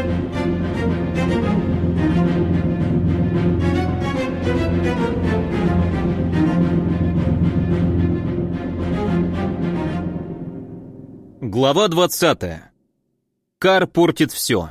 Глава 20. Кар портит все.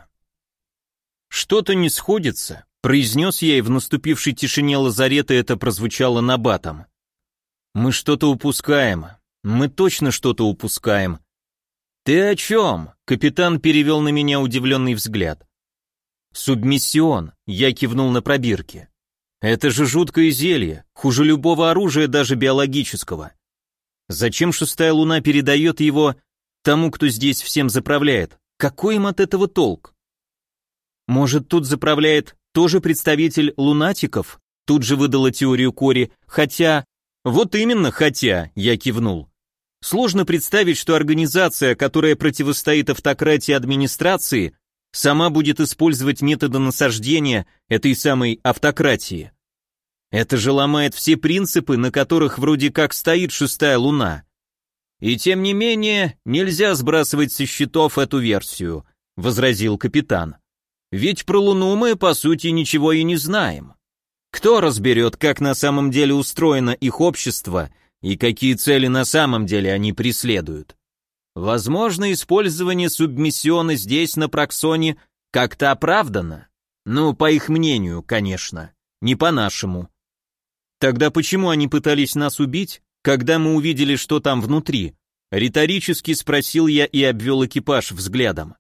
«Что-то не сходится», — произнес я, и в наступившей тишине лазарета это прозвучало набатом. «Мы что-то упускаем. Мы точно что-то упускаем». «Ты о чем?» — капитан перевел на меня удивленный взгляд. «Субмиссион», — я кивнул на пробирки. «Это же жуткое зелье, хуже любого оружия, даже биологического. Зачем шестая луна передает его тому, кто здесь всем заправляет? Какой им от этого толк?» «Может, тут заправляет тоже представитель лунатиков?» Тут же выдала теорию Кори, хотя... «Вот именно, хотя», я кивнул. «Сложно представить, что организация, которая противостоит автократии администрации, сама будет использовать методы насаждения этой самой автократии. Это же ломает все принципы, на которых вроде как стоит шестая луна. И тем не менее, нельзя сбрасывать со счетов эту версию», возразил капитан. «Ведь про Луну мы, по сути, ничего и не знаем. Кто разберет, как на самом деле устроено их общество и какие цели на самом деле они преследуют? Возможно, использование субмиссиона здесь, на Проксоне, как-то оправдано. Ну, по их мнению, конечно, не по-нашему. Тогда почему они пытались нас убить, когда мы увидели, что там внутри?» Риторически спросил я и обвел экипаж взглядом.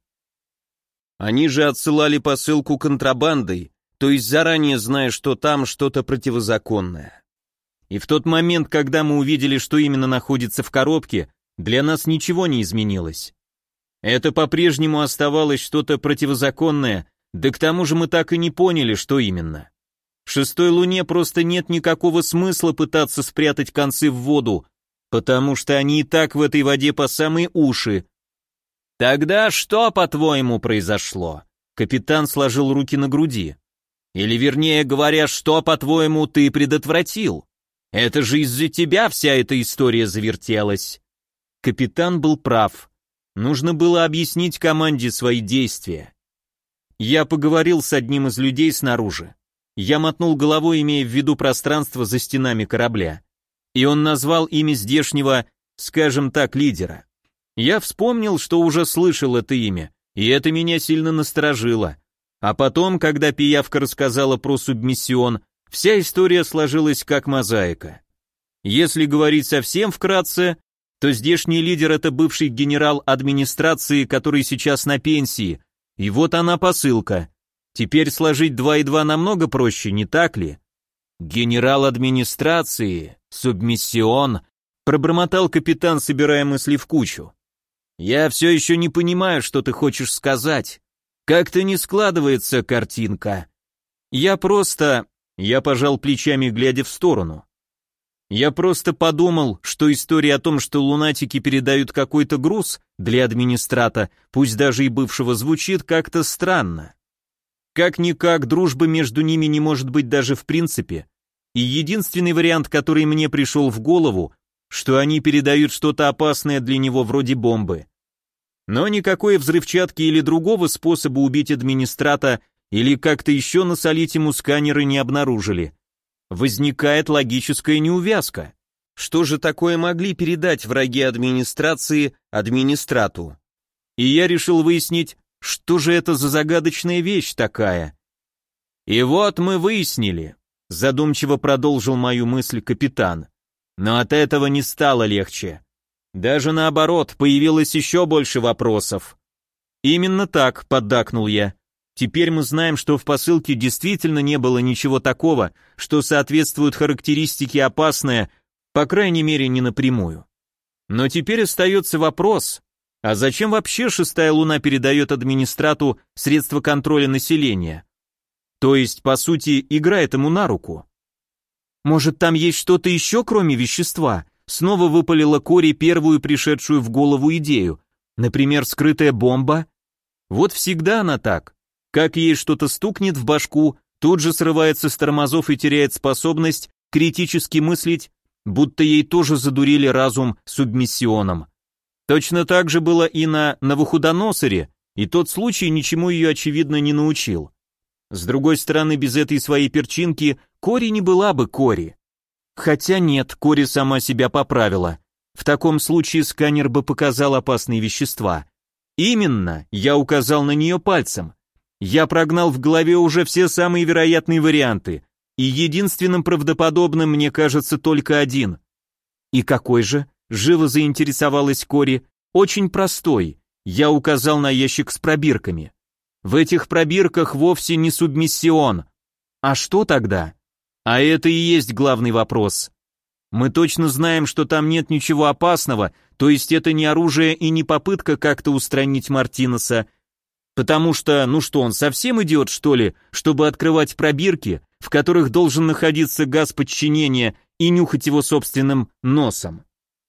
«Они же отсылали посылку контрабандой, то есть заранее зная, что там что-то противозаконное. И в тот момент, когда мы увидели, что именно находится в коробке, для нас ничего не изменилось. Это по-прежнему оставалось что-то противозаконное, да к тому же мы так и не поняли, что именно. Шестой луне просто нет никакого смысла пытаться спрятать концы в воду, потому что они и так в этой воде по самые уши». «Тогда что, по-твоему, произошло?» Капитан сложил руки на груди. «Или, вернее говоря, что, по-твоему, ты предотвратил? Это же из-за тебя вся эта история завертелась». Капитан был прав. Нужно было объяснить команде свои действия. Я поговорил с одним из людей снаружи. Я мотнул головой, имея в виду пространство за стенами корабля. И он назвал имя здешнего, скажем так, лидера. Я вспомнил, что уже слышал это имя, и это меня сильно насторожило. А потом, когда пиявка рассказала про субмиссион, вся история сложилась как мозаика. Если говорить совсем вкратце, то здешний лидер — это бывший генерал администрации, который сейчас на пенсии, и вот она посылка. Теперь сложить 2 и 2 намного проще, не так ли? «Генерал администрации, субмиссион», пробормотал капитан, собирая мысли в кучу. «Я все еще не понимаю, что ты хочешь сказать. Как-то не складывается картинка». Я пожал плечами, глядя в сторону. Я просто подумал, что история о том, что лунатики передают какой-то груз для администрата, пусть даже и бывшего, звучит как-то странно. Как-никак, дружбы между ними не может быть даже в принципе. И единственный вариант, который мне пришел в голову, что они передают что-то опасное для него вроде бомбы. Но никакой взрывчатки или другого способа убить администрата или как-то еще насолить ему сканеры не обнаружили. Возникает логическая неувязка. Что же такое могли передать враги администрации администрату? И я решил выяснить, что же это за загадочная вещь такая. «И вот мы выяснили», — задумчиво продолжил мою мысль капитан. «Но от этого не стало легче. Даже наоборот, появилось еще больше вопросов». «Именно так», — поддакнул я. «Теперь мы знаем, что в посылке действительно не было ничего такого, что соответствует характеристике опасное, по крайней мере, не напрямую. Но теперь остается вопрос, а зачем вообще шестая луна передает администрату средства контроля населения? То есть, по сути, играет ему на руку». «Может, там есть что-то еще, кроме вещества?» Снова выпалила Кори первую пришедшую в голову идею. Например, скрытая бомба? Вот всегда она так. Как ей что-то стукнет в башку, тут же срывается с тормозов и теряет способность критически мыслить, будто ей тоже задурили разум субмиссионом. Точно так же было и на Навуходоносоре, и тот случай ничему ее, очевидно, не научил. С другой стороны, без этой своей перчинки Кори не была бы Кори. Хотя нет, Кори сама себя поправила. В таком случае сканер бы показал опасные вещества. Именно, я указал на нее пальцем. Я прогнал в голове уже все самые вероятные варианты, и единственным правдоподобным мне кажется только один. И какой же? Живо заинтересовалась Кори. Очень простой. Я указал на ящик с пробирками. В этих пробирках вовсе не субмиссион. А что тогда? А это и есть главный вопрос. Мы точно знаем, что там нет ничего опасного, то есть это не оружие и не попытка как-то устранить Мартинеса, потому что, ну что, он совсем идиот, что ли, чтобы открывать пробирки, в которых должен находиться газ подчинения, и нюхать его собственным носом.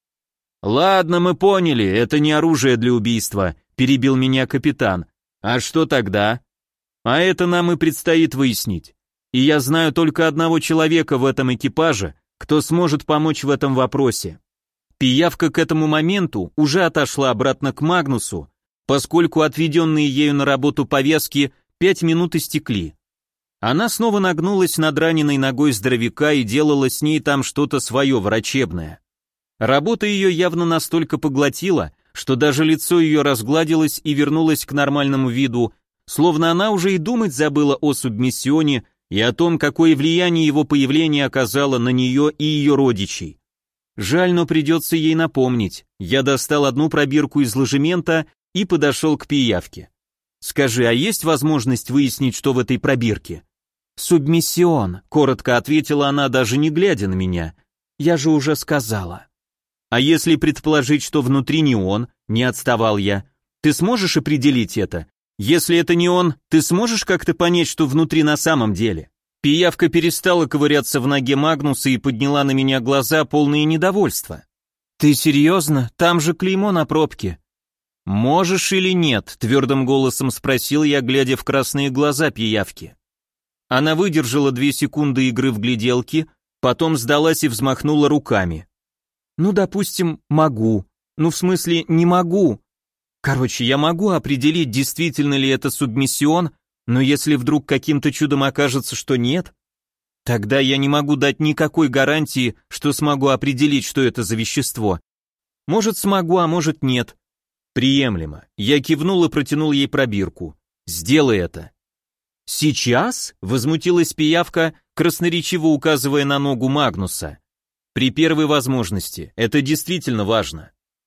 Ладно, мы поняли, это не оружие для убийства, перебил меня капитан. А что тогда? А это нам и предстоит выяснить. И я знаю только одного человека в этом экипаже, кто сможет помочь в этом вопросе. Пиявка к этому моменту уже отошла обратно к Магнусу, поскольку отведенные ею на работу повязки 5 минут истекли. Она снова нагнулась над раненой ногой здоровяка и делала с ней там что-то свое врачебное. Работа ее явно настолько поглотила, что даже лицо ее разгладилось и вернулось к нормальному виду, словно она уже и думать забыла о субмиссионе и о том, какое влияние его появление оказало на нее и ее родичей. Жаль, но придется ей напомнить. Я достал одну пробирку из ложемента и подошел к пиявке. «Скажи, а есть возможность выяснить, что в этой пробирке?» «Субмиссион», — коротко ответила она, даже не глядя на меня. «Я же уже сказала». «А если предположить, что внутри не он?» — не отставал я. «Ты сможешь определить это? Если это не он, ты сможешь как-то понять, что внутри на самом деле?» Пиявка перестала ковыряться в ноге Магнуса и подняла на меня глаза, полные недовольства. «Ты серьезно? Там же клеймо на пробке». «Можешь или нет?» — твердым голосом спросил я, глядя в красные глаза пиявки. Она выдержала 2 секунды игры в гляделки, потом сдалась и взмахнула руками. «Ну, допустим, могу. Ну, в смысле, не могу. Короче, я могу определить, действительно ли это субмиссион, но если вдруг каким-то чудом окажется, что нет, тогда я не могу дать никакой гарантии, что смогу определить, что это за вещество. Может, смогу, а может, нет». «Приемлемо». Я кивнул и протянул ей пробирку. «Сделай это». «Сейчас?» — возмутилась пиявка, красноречиво указывая на ногу Магнуса. «При первой возможности. Это действительно важно».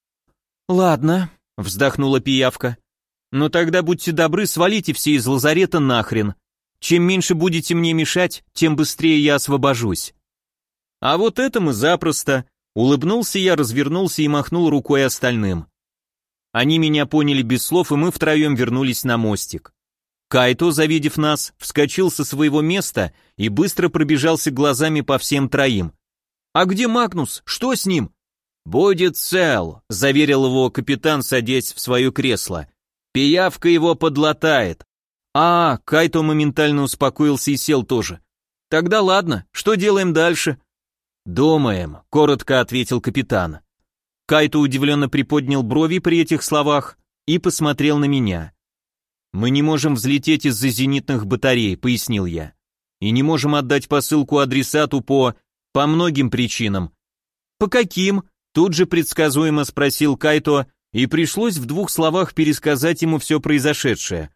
«Ладно», — вздохнула пиявка. «Но тогда будьте добры, свалите все из лазарета нахрен. Чем меньше будете мне мешать, тем быстрее я освобожусь». «А вот это мы запросто», — улыбнулся я, развернулся и махнул рукой остальным. Они меня поняли без слов, и мы втроем вернулись на мостик. Кайто, завидев нас, вскочил со своего места и быстро пробежался глазами по всем троим. «А где Магнус? Что с ним?» «Будет цел», — заверил его капитан, садясь в свое кресло. «Пиявка его подлатает». Кайто моментально успокоился и сел тоже. «Тогда ладно, что делаем дальше?» «Думаем», — коротко ответил капитан. Кайто удивленно приподнял брови при этих словах и посмотрел на меня. «Мы не можем взлететь из-за зенитных батарей», — пояснил я. «И не можем отдать посылку адресату по многим причинам». «По каким?» — тут же предсказуемо спросил Кайто, и пришлось в 2 словах пересказать ему все произошедшее.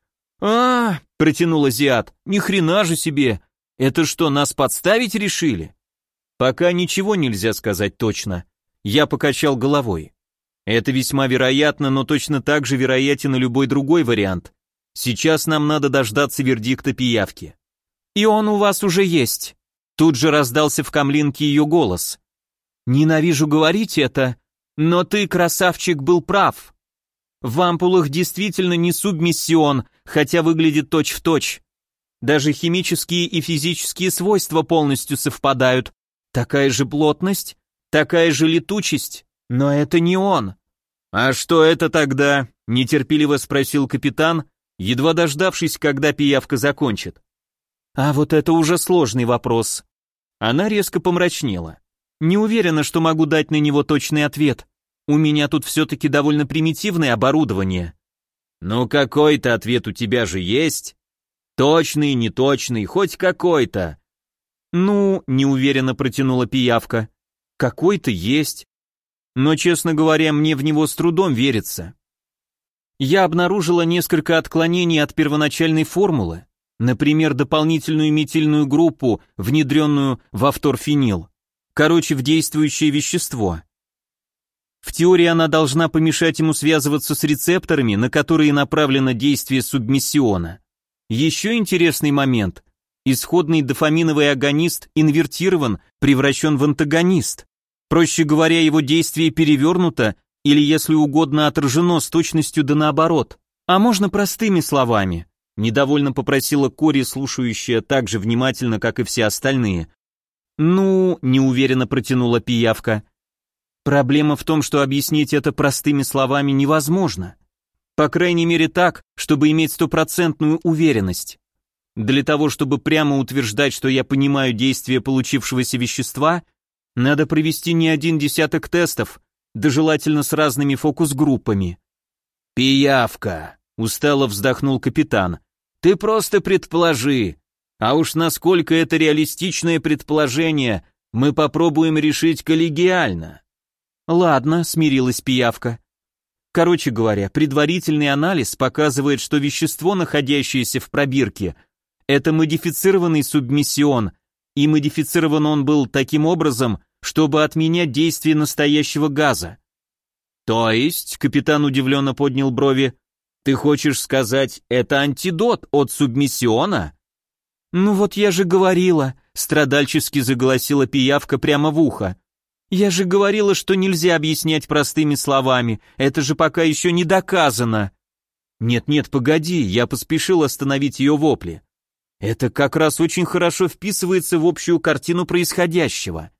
Протянул азиат, «ни хрена же себе! Это что, нас подставить решили?» «Пока ничего нельзя сказать точно». Я покачал головой. «Это весьма вероятно, но точно так же вероятен и любой другой вариант. Сейчас нам надо дождаться вердикта пиявки». «И он у вас уже есть». Тут же раздался в камлинке ее голос. «Ненавижу говорить это, но ты, красавчик, был прав. В ампулах действительно не субмиссион, хотя выглядит точь-в-точь. Даже химические и физические свойства полностью совпадают. Такая же плотность, такая же летучесть, но это не он». «А что это тогда?» — нетерпеливо спросил капитан, едва дождавшись, когда пиявка закончит. «А вот это уже сложный вопрос». Она резко помрачнела. «Не уверена, что могу дать на него точный ответ. У меня тут все-таки довольно примитивное оборудование». «Ну какой-то ответ у тебя же есть? Точный, неточный, хоть какой-то». «Ну», — неуверенно протянула пиявка, — «какой-то есть. Но, честно говоря, мне в него с трудом верится. Я обнаружила несколько отклонений от первоначальной формулы, например, дополнительную метильную группу, внедренную в авторфенил, короче, в действующее вещество. В теории она должна помешать ему связываться с рецепторами, на которые направлено действие субмиссиона. Еще интересный момент. Исходный дофаминовый агонист инвертирован, превращен в антагонист. Проще говоря, его действие перевернуто или, если угодно, отражено с точностью да наоборот. А можно простыми словами? Недовольно попросила Кори, слушающая так же внимательно, как и все остальные. «Ну», — неуверенно протянула пиявка, — «проблема в том, что объяснить это простыми словами невозможно. По крайней мере так, чтобы иметь стопроцентную уверенность. Для того, чтобы прямо утверждать, что я понимаю действие получившегося вещества, надо провести не один десяток тестов, да желательно с разными фокус-группами». «Пиявка», — устало вздохнул капитан, — «ты просто предположи. А уж насколько это реалистичное предположение, мы попробуем решить коллегиально». «Ладно», — смирилась пиявка. «Короче говоря, предварительный анализ показывает, что вещество, находящееся в пробирке, это модифицированный субмиссион, и модифицирован он был таким образом, чтобы отменять действие настоящего газа». «То есть», — капитан удивленно поднял брови, — «ты хочешь сказать, это антидот от субмиссиона?» «Ну вот я же говорила», — страдальчески заголосила пиявка прямо в ухо. «Я же говорила, что нельзя объяснять простыми словами, это же пока еще не доказано». «Нет-нет, погоди», — я поспешил остановить ее вопли. «Это как раз очень хорошо вписывается в общую картину происходящего».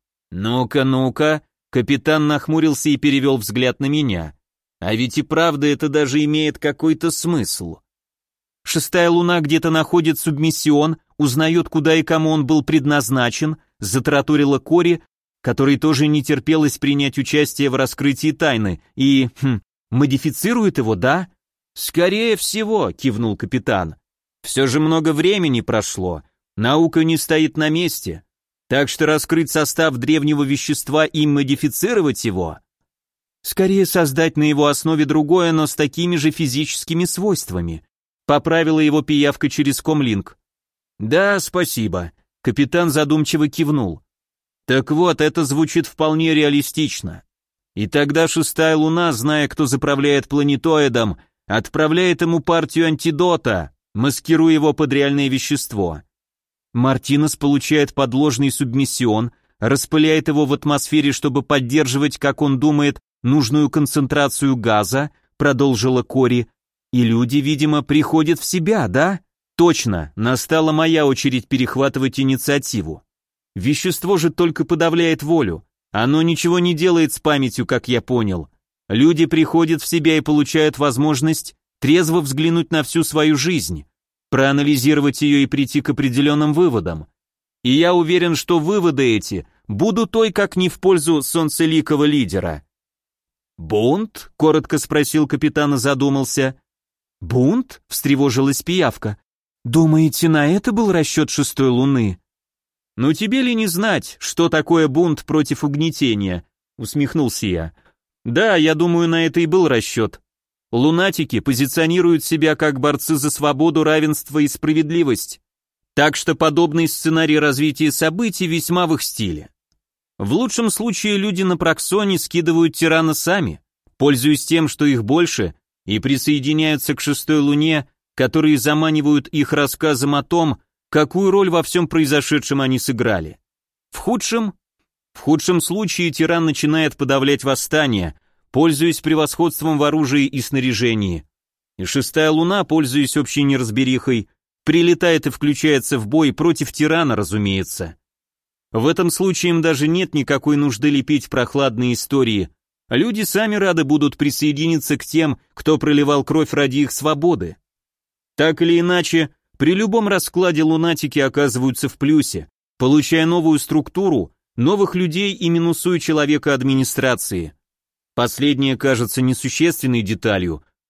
«Ну-ка», — капитан нахмурился и перевел взгляд на меня. «А ведь и правда это даже имеет какой-то смысл». «Шестая луна где-то находит субмиссион, узнает, куда и кому он был предназначен», затараторила Кори, которой тоже не терпелось принять участие в раскрытии тайны, и, модифицирует его, да? «Скорее всего», — кивнул капитан. «Все же много времени прошло, наука не стоит на месте, так что раскрыть состав древнего вещества и модифицировать его, скорее создать на его основе другое, но с такими же физическими свойствами», поправила его пиявка через комлинк. «Да, спасибо», — капитан задумчиво кивнул. «Так вот, это звучит вполне реалистично. И тогда шестая луна, зная, кто заправляет планетоидом, отправляет ему партию антидота, маскируя его под реальное вещество. Мартинес получает подложный субмиссион, распыляет его в атмосфере, чтобы поддерживать, как он думает, нужную концентрацию газа», продолжила Кори. «И люди, видимо, приходят в себя, да?» «Точно, настала моя очередь перехватывать инициативу. Вещество же только подавляет волю. Оно ничего не делает с памятью, как я понял. Люди приходят в себя и получают возможность трезво взглянуть на всю свою жизнь, проанализировать ее и прийти к определенным выводам. И я уверен, что выводы эти будут ой как не в пользу солнцеликого лидера». «Бунт?» — коротко спросил капитан и задумался. «Бунт?» — встревожилась пиявка. «Думаете, на это был расчет шестой луны?» «Ну тебе ли не знать, что такое бунт против угнетения?» — усмехнулся я. «Да, я думаю, на это и был расчет. Лунатики позиционируют себя как борцы за свободу, равенство и справедливость. Так что подобный сценарий развития событий весьма в их стиле. В лучшем случае люди на Проксоне скидывают тирана сами, пользуясь тем, что их больше, и присоединяются к шестой луне, которые заманивают их рассказом о том, какую роль во всем произошедшем они сыграли. В худшем случае тиран начинает подавлять восстание, пользуясь превосходством в оружии и снаряжении. И шестая луна, пользуясь общей неразберихой, прилетает и включается в бой против тирана, разумеется. В этом случае им даже нет никакой нужды лепить прохладные истории. Люди сами рады будут присоединиться к тем, кто проливал кровь ради их свободы. Так или иначе, при любом раскладе лунатики оказываются в плюсе, получая новую структуру, новых людей и минусуя человека администрации. Последнее кажется несущественной деталью,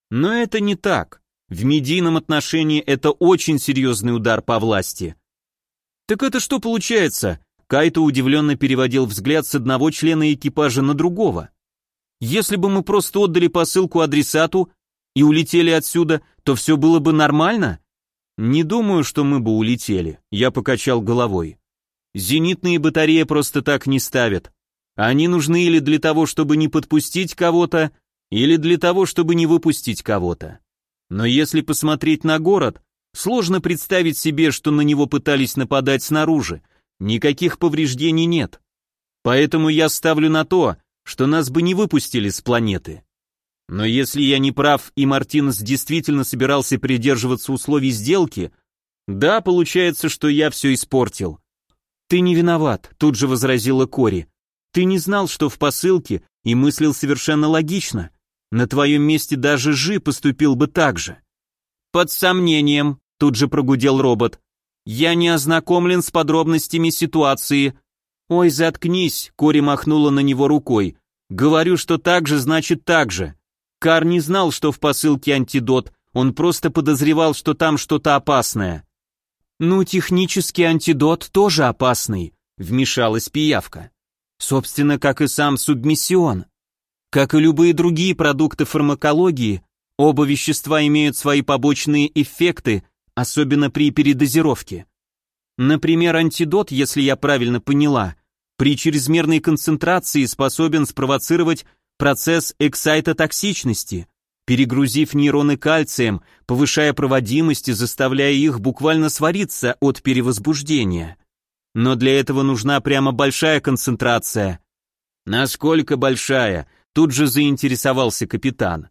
Но это не так. В медийном отношении это очень серьезный удар по власти. Так это что получается? Кайто удивленно переводил взгляд с одного члена экипажа на другого. Если бы мы просто отдали посылку адресату и улетели отсюда, то все было бы нормально? Не думаю, что мы бы улетели, я покачал головой. Зенитные батареи просто так не ставят. Они нужны или для того, чтобы не подпустить кого-то, или для того, чтобы не выпустить кого-то. Но если посмотреть на город, сложно представить себе, что на него пытались нападать снаружи. Никаких повреждений нет. Поэтому я ставлю на то, что нас бы не выпустили с планеты. Но если я не прав и Мартинес действительно собирался придерживаться условий сделки, да, получается, что я все испортил. Ты не виноват, тут же возразила Кори. Ты не знал, что в посылке, и мыслил совершенно логично. На твоем месте даже Жи поступил бы так же. Под сомнением, тут же прогудел робот. Я не ознакомлен с подробностями ситуации. Ой, заткнись, Кори махнула на него рукой. Говорю, что так же, значит так же. Кар не знал, что в посылке антидот, он просто подозревал, что там что-то опасное. Ну, технически антидот тоже опасный, вмешалась Пиявка. Собственно, как и сам субмиссион. Как и любые другие продукты фармакологии, оба вещества имеют свои побочные эффекты, особенно при передозировке. Например, антидот, если я правильно поняла, при чрезмерной концентрации способен спровоцировать процесс эксайтотоксичности, перегрузив нейроны кальцием, повышая проводимость и заставляя их буквально свариться от перевозбуждения. Но для этого нужна прямо большая концентрация. Насколько большая? Тут же заинтересовался капитан.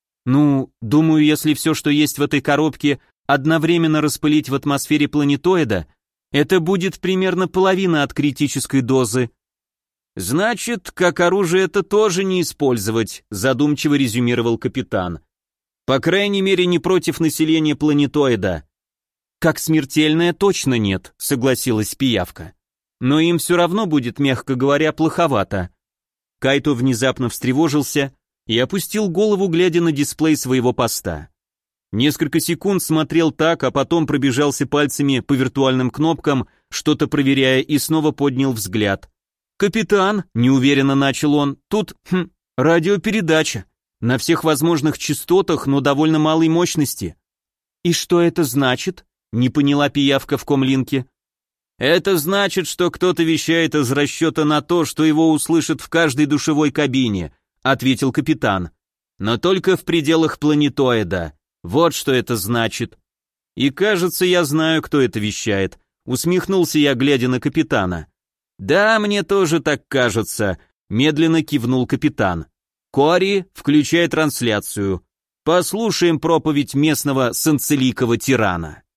Ну, думаю, если все, что есть в этой коробке, одновременно распылить в атмосфере планетоида, это будет примерно половина от критической дозы. Значит, как оружие это тоже не использовать, задумчиво резюмировал капитан. По крайней мере, не против населения планетоида. Как смертельное точно нет, согласилась Пиявка. Но им все равно будет, мягко говоря, плоховато. Кайто внезапно встревожился и опустил голову, глядя на дисплей своего поста. Несколько секунд смотрел так, а потом пробежался пальцами по виртуальным кнопкам, что-то проверяя, и снова поднял взгляд. «Капитан», — неуверенно начал он, — «тут, радиопередача, на всех возможных частотах, но довольно малой мощности». «И что это значит?» — не поняла Пиявка в комлинке. «Это значит, что кто-то вещает из расчета на то, что его услышат в каждой душевой кабине», — ответил капитан. «Но только в пределах планетоида. Вот что это значит». «И кажется, я знаю, кто это вещает», — усмехнулся я, глядя на капитана. «Да, мне тоже так кажется», — медленно кивнул капитан. «Кори, включай трансляцию. Послушаем проповедь местного санцеликого тирана».